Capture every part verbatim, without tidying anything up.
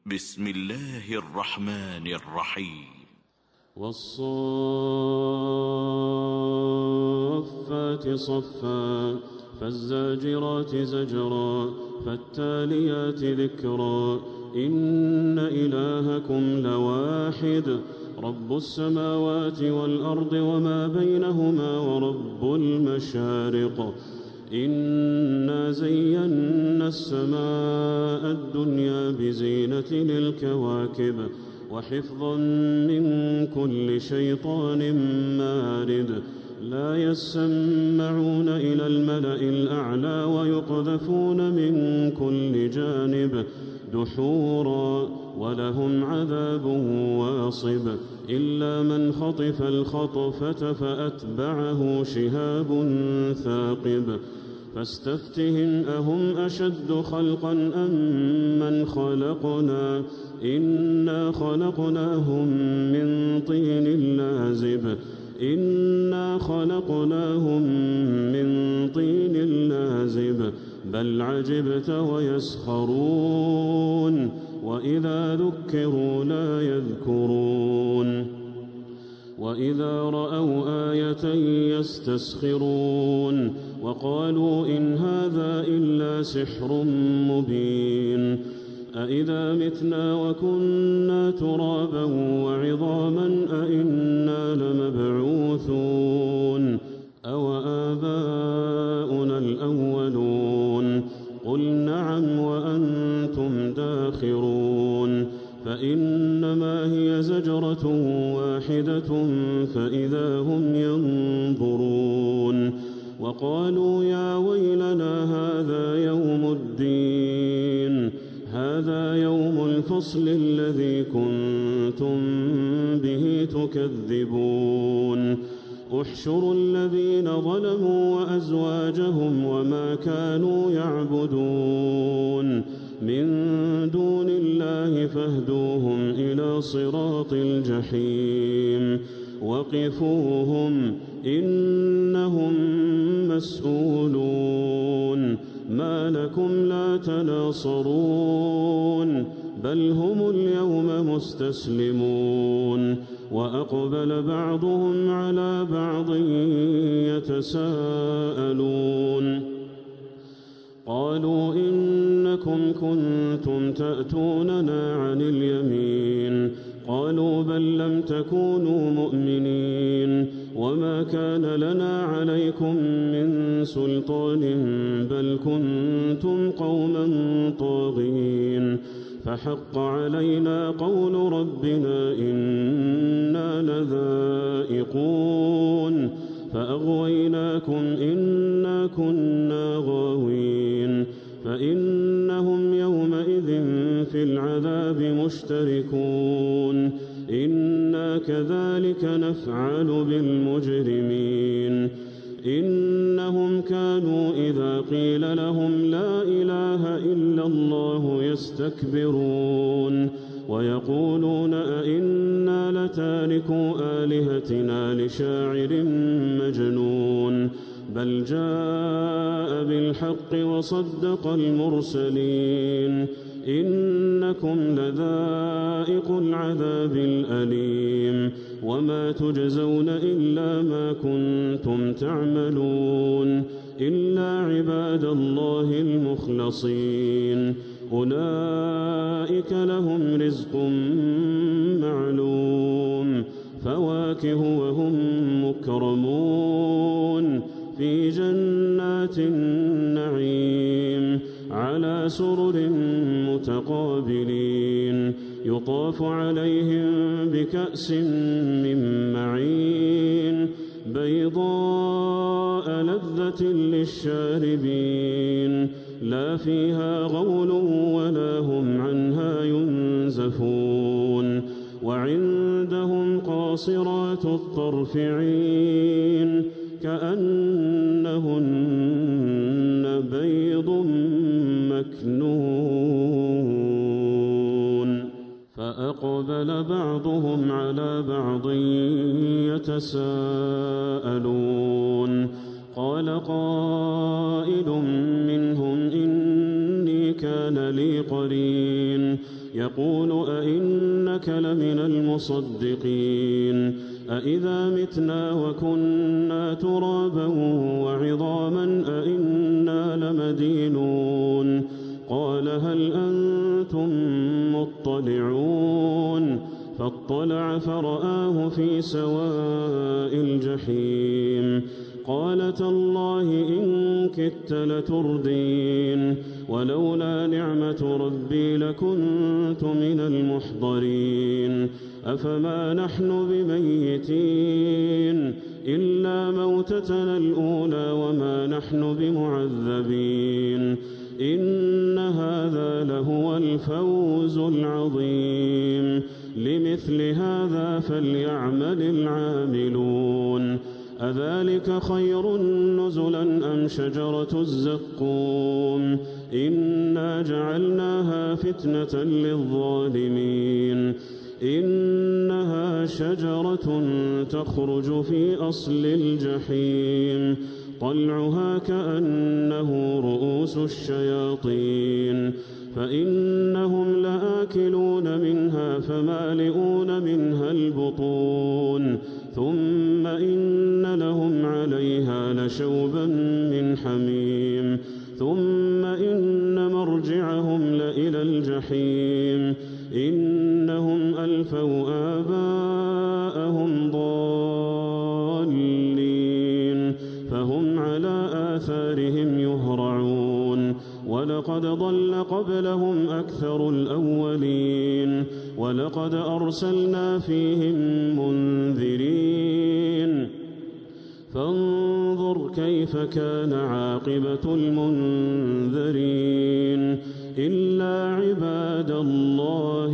بسم الله الرحمن الرحيم والصافات صفا فالزاجرات زجرا فالتاليات ذكرا إن إلهكم لواحد رب السماوات والأرض وما بينهما ورب المشارق إنا زينا السماء الدنيا بزينة للكواكب وحفظا من كل شيطان مارد لا يسمعون إلى الملأ الأعلى ويقذفون من كل جانب دحورا ولهم عذاب واصب إلا من خطف الخطفة فأتبعه شهاب ثاقب فاستفتهم أهم أشد خلقا أم من خلقنا إنا خلقناهم من طين لازب إنا خلقناهم من طين لازب بل عجبت ويسخرون وإذا ذكروا لا يذكرون وإذا رأوا آية يستسخرون وقالوا إن هذا إلا سحر مبين أإذا متنا وكنا ترابا وعظاما أإنا لمبعوثون أو آباؤنا الأولون قل نعم وأنتم داخرون فإنما هي زجرة واحدة فإذا هم ينظرون وقالوا يا ويلنا هذا يوم الدين هذا يوم الفصل الذي كنتم به تكذبون احشروا الذين ظلموا وأزواجهم وما كانوا يعبدون من دون الله فاهدوهم إلى صراط الجحيم وقفوهم إنهم مسؤولون ما لكم لا تناصرون بل هم اليوم مستسلمون وأقبل بعضهم على بعض يتساءلون قالوا إنكم كنتم تأتوننا عن اليمين قالوا بل لم تكونوا مؤمنين وما كان لنا عليكم من سلطان بل كنتم قوما طاغين فحق علينا قول ربنا إنا لذائقون فأغويناكم إنا كنا غاوين فإنهم يومئذ في العذاب مشتركون إنا كذلك نفعل بالمجرمين إنهم كانوا إذا قيل لهم لا إله إلا الله يستكبرون ويقولون أئنا لتاركو آلهتنا لشاعر مجنون بل جاء بالحق وصدق المرسلين إنكم لذائق العذاب الأليم وما تجزون إلا ما كنتم تعملون إلا عباد الله المخلصين أولئك لهم رزق معلوم فواكه وهم مكرمون في جنات النعيم على سرر متقابلين يطاف عليهم بكأس من معين بيضاء لذة للشاربين لا فيها غول ولا هم عنها ينزفون وعندهم قاصرات الطرف عين كأنهن بيض مكنون فأقبل بعضهم على بعض يتساءلون قال قائل منهم إني كان لي قرين يقول أئنك لمن المصدقين أئذا متنا وكنا ترابا وعظاما أئنا لمدينون قال هل أنتم مطلعون فاطلع فرآه في سواء الجحيم قال تالله إن كدت لتردين ولولا نعمة ربي لكنت من المحضرين أفما نحن بميتين إلا موتتنا الأولى وما نحن بمعذبين إن هذا لهو الفوز العظيم لمثل هذا فليعمل العاملون أذلك خير نزلا أم شجرة الزقوم إنا جعلناها فتنة للظالمين إنها شجرة تخرج في أصل الجحيم طلعها كأنه رؤوس الشياطين فإنهم لآكلون منها فمالئون منها البطون ثم إن لهم عليها لشوبا من حميم ثم إن مرجعهم لإلى الجحيم إنهم ألفوا آباءهم ضالين فهم على آثارهم يهرعون ولقد ضل قبلهم أكثر الأولين ولقد أرسلنا فيهم منذرين فانظر كيف كان عاقبة المنذرين إلا عباد الله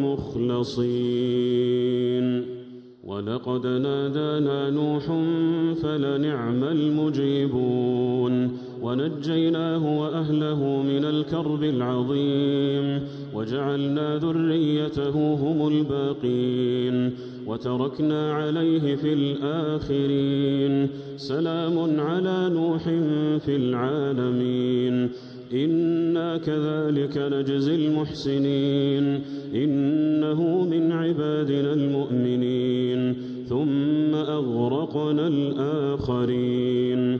المخلصين ولقد نادانا نوح فلنعم المجيبون ونجيناه وأهله من الكرب العظيم وجعلنا ذريته هم الباقين وتركنا عليه في الآخرين سلام على نوح في العالمين إنا كذلك نجزي المحسنين إنه من عبادنا المؤمنين ثم أغرقنا الآخرين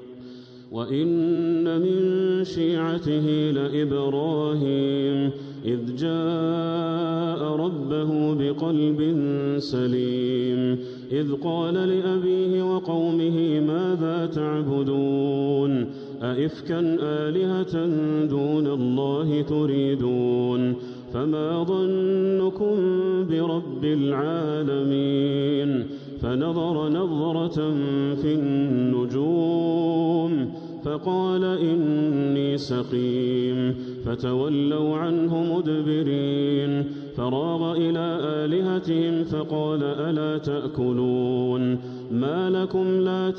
وإن من شيعته لإبراهيم إذ جاء ربه بقلب سليم إذ قال لأبيه وقومه ماذا تعبدون أئفكا آلهة دون الله تريدون فما ظنكم برب العالمين فنظر نظرة في النجوم فقال إني سقيم فتولوا عنه مدبرين فراغ إلى آلهتهم فقال ألا تأكلون ما لكم لا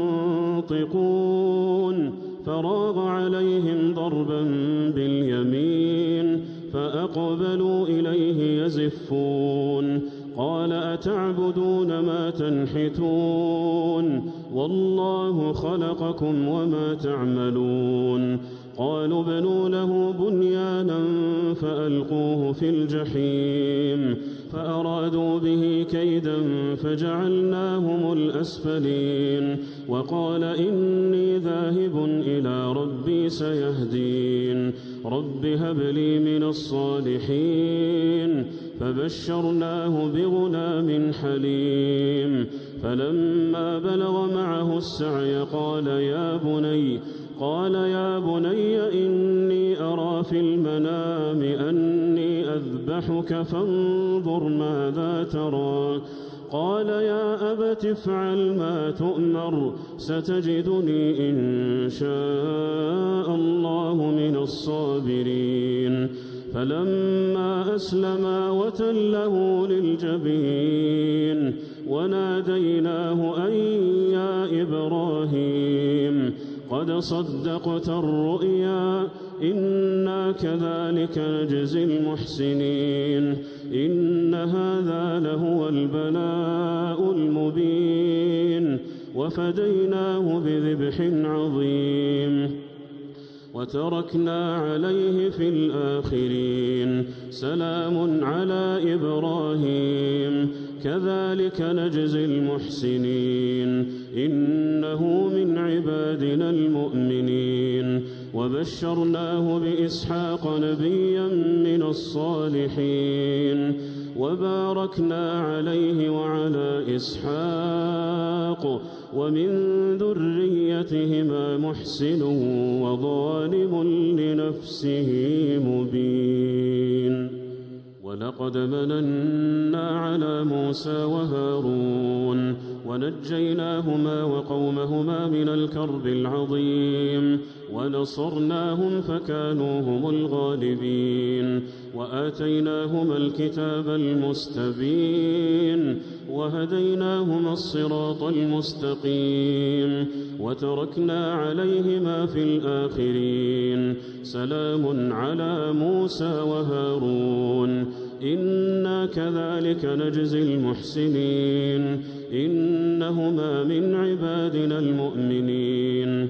تنطقون فراغ عليهم ضربا باليمين فأقبلوا إليه يزفون قال أتعبدون ما تنحتون والله خلقكم وما تعملون قالوا ابنوا له بنيانا فألقوه في الجحيم فأرادوا به كيدا فجعلناهم الأسفلين وقال إني ذاهب إلى ربي سيهدين رب هب لي من الصالحين فبشرناه بغلام حليم فلما بلغ معه السعي قال يا بني قال يا بني إني أرى في المنام أني أذبحك فانظر ماذا ترى قال يا أبت افعل ما تؤمر ستجدني إن شاء الله من الصابرين فلما أسلما وتله للجبين وناديناه أن يا إبراهيم قد صدقت الرؤيا إنا كذلك نجزي المحسنين إن هذا لهو البلاء المبين وفديناه بذبح عظيم وتركنا عليه في الآخرين سلام على إبراهيم كذلك نجزي المحسنين إنه من عبادنا المؤمنين وبشرناه بإسحاق نبيا من الصالحين وباركنا عليه وعلى إسحاق ومن ذريتهما محسن وظالم لنفسه مبين ولقد مننا على موسى وهارون ونجيناهما وقومهما من الكرب العظيم ونصرناهم فكانوا هم الغالبين وآتيناهما الكتاب المستبين وهديناهما الصراط المستقيم وتركنا عليهما في الآخرين سلام على موسى وهارون إنا كذلك نجزي المحسنين إنهما من عبادنا المؤمنين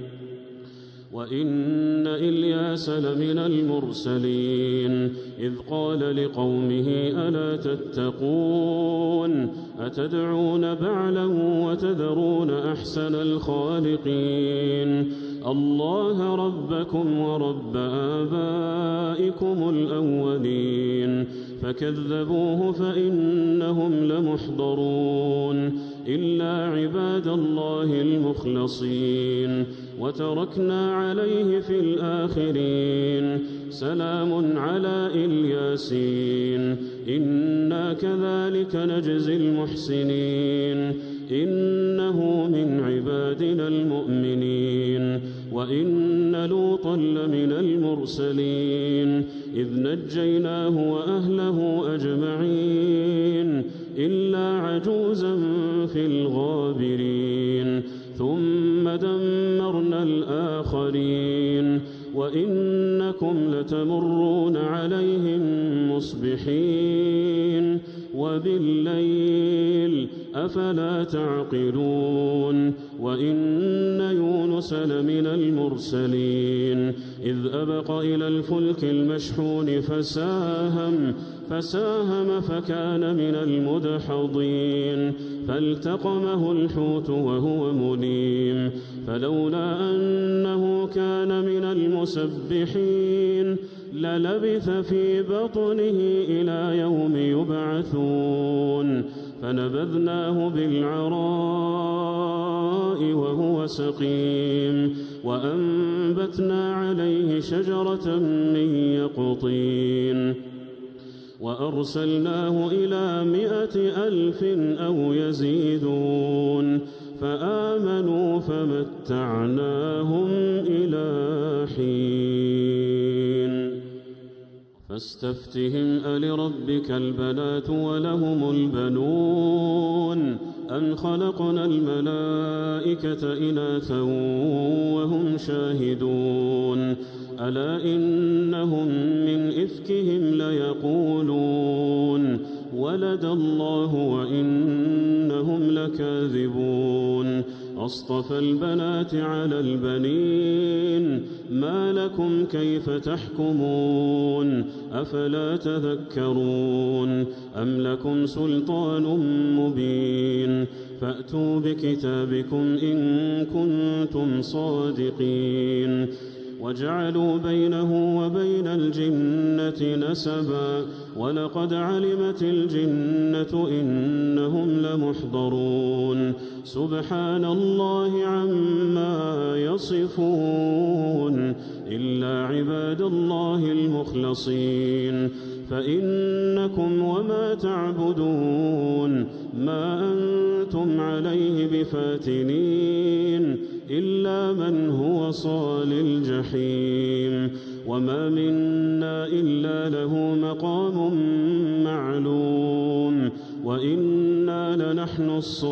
وإن إلياس لمن المرسلين إذ قال لقومه ألا تتقون أتدعون بعلا وتذرون أحسن الخالقين الله ربكم ورب آبائكم الأولين فكذبوه فإنهم لمحضرون إلا عباد الله المخلصين وتركنا عليه في الآخرين سلام على الياسين إنا كذلك نجزي المحسنين إنه من عبادنا المؤمنين وإن لوطا لمن المرسلين إذ نجيناه وأهله أجمعين إلا عجوزا في الغابرين ثم دمرنا الآخرين وإنكم لتمرون عليهم مصبحين وبالليل أفلا تعقلون وإن يونس لمن المرسلين إذ أبق إلى الفلك المشحون فساهم فساهم فكان من المدحضين فالتقمه الحوت وهو مليم فلولا أنه كان من المسبحين للبث في بطنه إلى يوم يبعثون فنبذناه بالعراء وهو سقيم وأنبتنا عليه شجرة من يقطين وأرسلناه إلى مائة ألف أو يزيدون فآمنوا فمتعناهم إلى حين فاستفتهم ألربك البنات ولهم البنون أم خلقنا الملائكة إناثا وهم شاهدون ألا إنهم من إفكهم ليقولون ولد الله وإنهم لكاذبون أصطفى البنات على البنين ما لكم كيف تحكمون أفلا تذكرون أم لكم سلطان مبين فأتوا بكتابكم إن كنتم صادقين وجعلوا بينه وبين الجنة نسبا ولقد علمت الجنة إنهم لمحضرون سبحان الله عما يصفون إلا عباد الله المخلصين فإنكم وما تعبدون ما أنتم عليه بفاتنين إلا من هو صال الجحيم وما منا إلا له مقام معلوم وإنا لنحن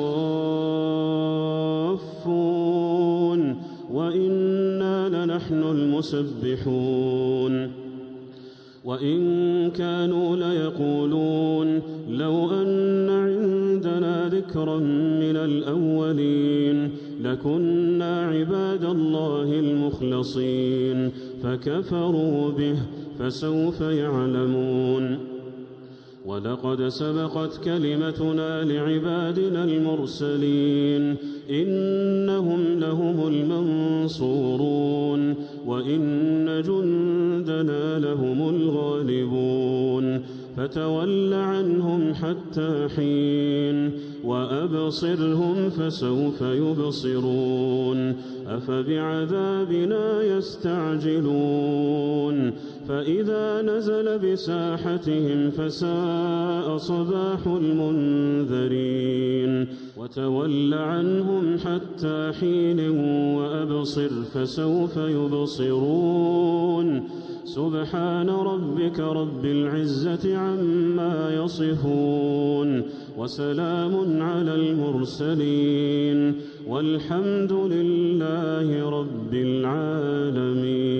الصافون وإنا لنحن المسبحون وإن كانوا ليقولون لو أن عندنا ذكرا من الأولين لكنا عباد الله المخلصين فكفروا به فسوف يعلمون. ولقد سبقت كلمتنا لعبادنا المرسلين إنهم لهم المنصورون وإن جندنا لهم الغالبون. فتول عنهم حتى حين وأبصرهم فسوف يبصرون. أفبعذابنا يستعجلون فإذا نزل بساحتهم فساء صباح المنذرين. وتول عنهم حتى حين وأبصر فسوف يبصرون. سبحان ربك رب العزة عما يصفون وسلام على المرسلين والحمد لله رب العالمين.